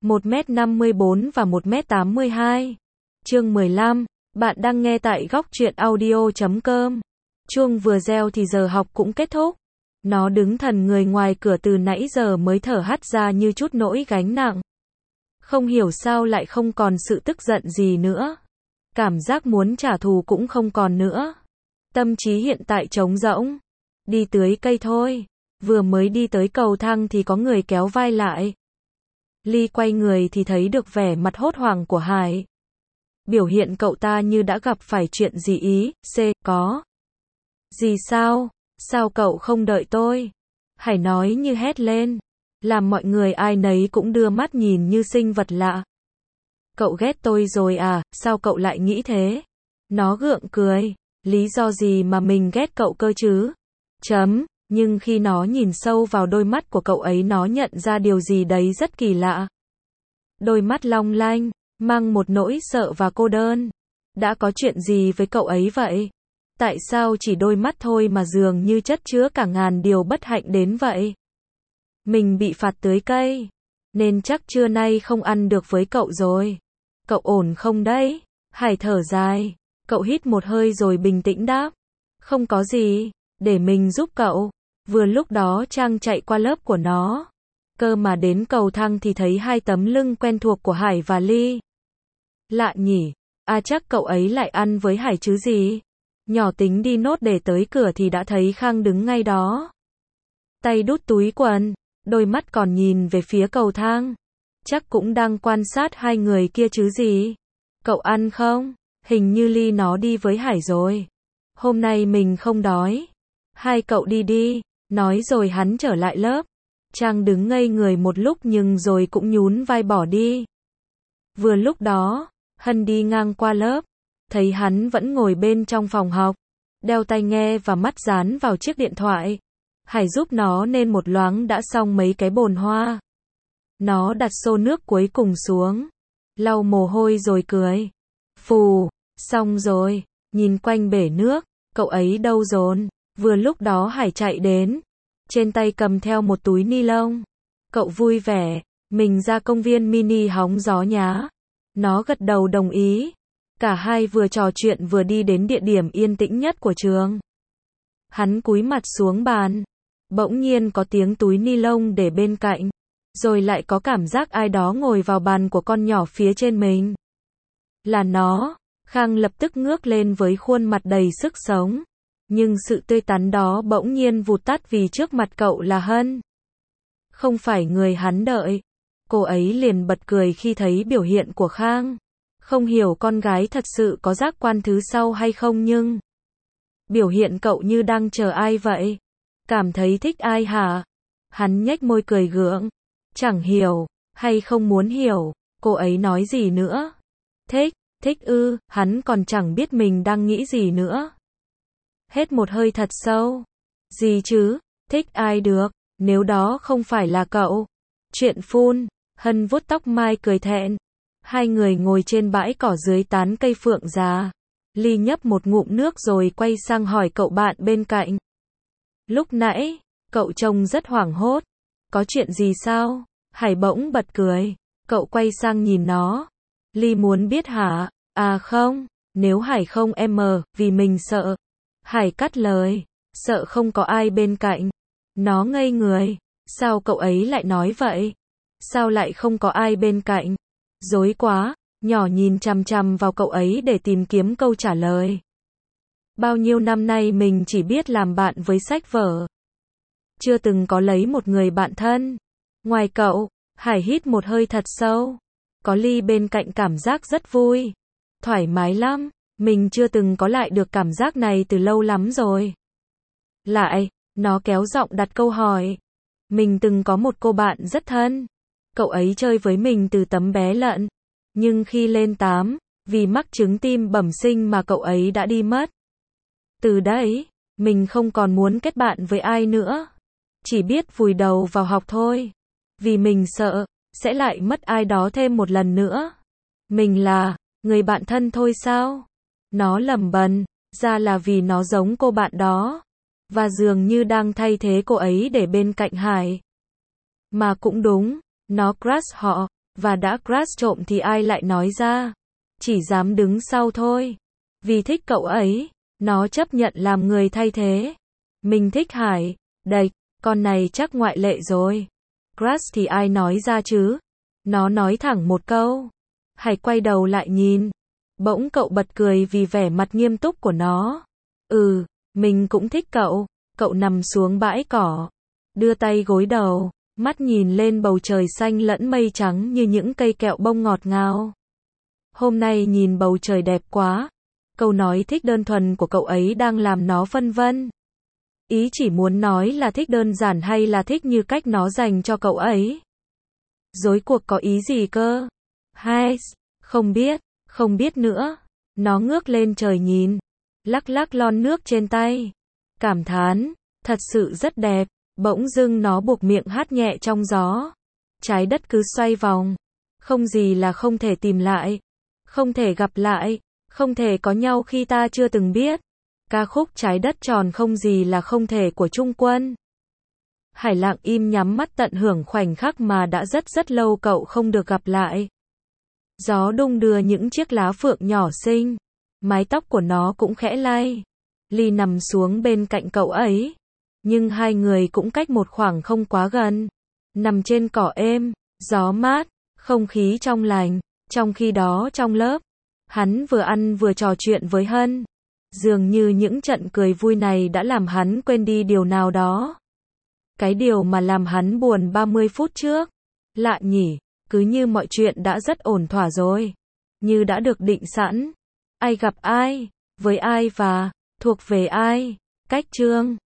1m54 và 1m82. Chương 15. Bạn đang nghe tại góc truyện audio.com. Chuông vừa reo thì giờ học cũng kết thúc. Nó đứng thần người ngoài cửa từ nãy giờ mới thở hắt ra như chút nỗi gánh nặng. Không hiểu sao lại không còn sự tức giận gì nữa. Cảm giác muốn trả thù cũng không còn nữa. Tâm trí hiện tại trống rỗng. Đi tưới cây thôi. Vừa mới đi tới cầu thang thì có người kéo vai lại. Ly quay người thì thấy được vẻ mặt hốt hoảng của Hải. Biểu hiện cậu ta như đã gặp phải chuyện gì ý. Có gì sao? Sao cậu không đợi tôi? Hải nói như hét lên. Làm mọi người ai nấy cũng đưa mắt nhìn như sinh vật lạ. Cậu ghét tôi rồi à? Sao cậu lại nghĩ thế? Nó gượng cười. Lý do gì mà mình ghét cậu cơ chứ? Nhưng khi nó nhìn sâu vào đôi mắt của cậu ấy nó nhận ra điều gì đấy rất kỳ lạ. Đôi mắt long lanh, mang một nỗi sợ và cô đơn. Đã có chuyện gì với cậu ấy vậy? Tại sao chỉ đôi mắt thôi mà dường như chất chứa cả ngàn điều bất hạnh đến vậy? Mình bị phạt tưới cây, nên chắc trưa nay không ăn được với cậu rồi. Cậu ổn không đấy? Hải thở dài. Cậu hít một hơi rồi bình tĩnh đáp. Không có gì, để mình giúp cậu. Vừa lúc đó Trang chạy qua lớp của nó. Cơ mà đến cầu thang thì thấy hai tấm lưng quen thuộc của Hải và Ly. Lạ nhỉ, chắc cậu ấy lại ăn với Hải chứ gì. Nhỏ tính đi nốt để tới cửa thì đã thấy Khang đứng ngay đó. Tay đút túi quần, đôi mắt còn nhìn về phía cầu thang. Chắc cũng đang quan sát hai người kia chứ gì. Cậu ăn không? Hình như Ly nó đi với Hải rồi. Hôm nay mình không đói. Hai cậu đi đi. Nói rồi hắn trở lại lớp. Trang đứng ngây người một lúc nhưng rồi cũng nhún vai bỏ đi. Vừa lúc đó, Hân đi ngang qua lớp. Thấy hắn vẫn ngồi bên trong phòng học. Đeo tai nghe và mắt dán vào chiếc điện thoại. Hải giúp nó nên một loáng đã xong mấy cái bồn hoa. Nó đặt xô nước cuối cùng xuống. Lau mồ hôi rồi cười. Phù, xong rồi. Nhìn quanh bể nước, cậu ấy đâu rồi? Vừa lúc đó Hải chạy đến. Trên tay cầm theo một túi ni lông. Cậu vui vẻ. Mình ra công viên mini hóng gió nhá. Nó gật đầu đồng ý. Cả hai vừa trò chuyện vừa đi đến địa điểm yên tĩnh nhất của trường. Hắn cúi mặt xuống bàn. Bỗng nhiên có tiếng túi ni lông để bên cạnh. Rồi lại có cảm giác ai đó ngồi vào bàn của con nhỏ phía trên mình. Là nó. Khang lập tức ngước lên với khuôn mặt đầy sức sống. Nhưng sự tươi tắn đó bỗng nhiên vụt tắt vì trước mặt cậu là Hân. Không phải người hắn đợi. Cô ấy liền bật cười khi thấy biểu hiện của Khang. Không hiểu con gái thật sự có giác quan thứ sau hay không nhưng biểu hiện cậu như đang chờ ai vậy? Cảm thấy thích ai hả? Hắn nhếch môi cười gượng. Chẳng hiểu, hay không muốn hiểu. Cô ấy nói gì nữa? Thích ư, hắn còn chẳng biết mình đang nghĩ gì nữa. Hết một hơi thật sâu. Gì chứ, thích ai được, nếu đó không phải là cậu. Chuyện phun, Hân vuốt tóc mai cười thẹn. Hai người ngồi trên bãi cỏ dưới tán cây phượng già. Ly nhấp một ngụm nước rồi quay sang hỏi cậu bạn bên cạnh. Lúc nãy, cậu trông rất hoảng hốt. Có chuyện gì sao? Hải bỗng bật cười. Cậu quay sang nhìn nó. Ly muốn biết hả? À không, nếu Hải không vì mình sợ. Hải cắt lời. Sợ không có ai bên cạnh. Nó ngây người. Sao cậu ấy lại nói vậy? Sao lại không có ai bên cạnh? Rối quá. Nhỏ nhìn chằm chằm vào cậu ấy để tìm kiếm câu trả lời. Bao nhiêu năm nay mình chỉ biết làm bạn với sách vở. Chưa từng có lấy một người bạn thân. Ngoài cậu, Hải hít một hơi thật sâu. Có Ly bên cạnh cảm giác rất vui. Thoải mái lắm. Mình chưa từng có lại được cảm giác này từ lâu lắm rồi. Lại, nó kéo giọng đặt câu hỏi. Mình từng có một cô bạn rất thân. Cậu ấy chơi với mình từ tấm bé lận. Nhưng khi lên 8, vì mắc chứng tim bẩm sinh mà cậu ấy đã đi mất. Từ đấy, mình không còn muốn kết bạn với ai nữa. Chỉ biết vùi đầu vào học thôi. Vì mình sợ, sẽ lại mất ai đó thêm một lần nữa. Mình là người bạn thân thôi sao? Nó lẩm bẩm, ra là vì nó giống cô bạn đó. Và dường như đang thay thế cô ấy để bên cạnh Hải. Mà cũng đúng, nó crush họ. Và đã crush trộm thì ai lại nói ra. Chỉ dám đứng sau thôi. Vì thích cậu ấy, nó chấp nhận làm người thay thế. Mình thích Hải, đệch, con này chắc ngoại lệ rồi. Crush thì ai nói ra chứ? Nó nói thẳng một câu. Hải quay đầu lại nhìn. Bỗng cậu bật cười vì vẻ mặt nghiêm túc của nó. Mình cũng thích cậu. Cậu nằm xuống bãi cỏ, đưa tay gối đầu, mắt nhìn lên bầu trời xanh lẫn mây trắng như những cây kẹo bông ngọt ngào. Hôm nay nhìn bầu trời đẹp quá. Câu nói thích đơn thuần của cậu ấy đang làm nó phân vân. Ý chỉ muốn nói là thích đơn giản hay là thích như cách nó dành cho cậu ấy. Rối cuộc có ý gì cơ? Hay, không biết nữa. Nó ngước lên trời nhìn, lắc lắc lon nước trên tay. Cảm thán, thật sự rất đẹp. Bỗng dưng nó buộc miệng hát nhẹ trong gió. Trái đất cứ xoay vòng. Không gì là không thể tìm lại. Không thể gặp lại. Không thể có nhau khi ta chưa từng biết. Ca khúc Trái đất tròn không gì là không thể của Trung Quân. Hải lặng im nhắm mắt tận hưởng khoảnh khắc mà đã rất lâu cậu không được gặp lại. Gió đung đưa những chiếc lá phượng nhỏ xinh. Mái tóc của nó cũng khẽ lay. Ly nằm xuống bên cạnh cậu ấy. Nhưng hai người cũng cách một khoảng không quá gần. Nằm trên cỏ êm, gió mát, không khí trong lành. Trong khi đó trong lớp, hắn vừa ăn vừa trò chuyện với Hân. Dường như những trận cười vui này đã làm hắn quên đi điều nào đó. Cái điều mà làm hắn buồn 30 phút trước. Lạ nhỉ, cứ như mọi chuyện đã rất ổn thỏa rồi. Như đã được định sẵn. Ai gặp ai, với ai và thuộc về ai. Cách chương